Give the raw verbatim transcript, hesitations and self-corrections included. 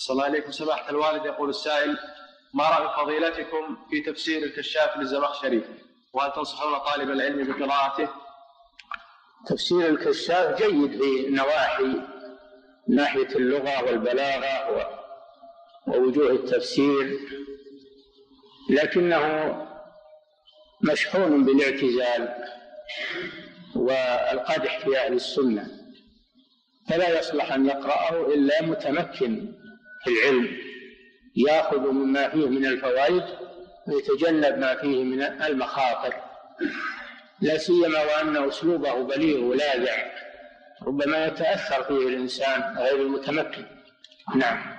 صلى الله عليكم سماحة الوالد. يقول السائل: ما رأي فضيلتكم في تفسير الكشاف للزمخشري، وهل تنصحون طالب العلم بقراءته؟ تفسير الكشاف جيد في نواحي ناحية اللغة والبلاغة ووجوه التفسير، لكنه مشحون بالاعتزال والقدح في أهل السنة، فلا يصلح أن يقرأه إلا متمكن في العلم، يأخذ مما فيه من الفوائد ويتجنب ما فيه من المخاطر، لا سيما وأن أسلوبه بليغ ولاذع، ربما يتأثر فيه الإنسان غير المتمكن. نعم.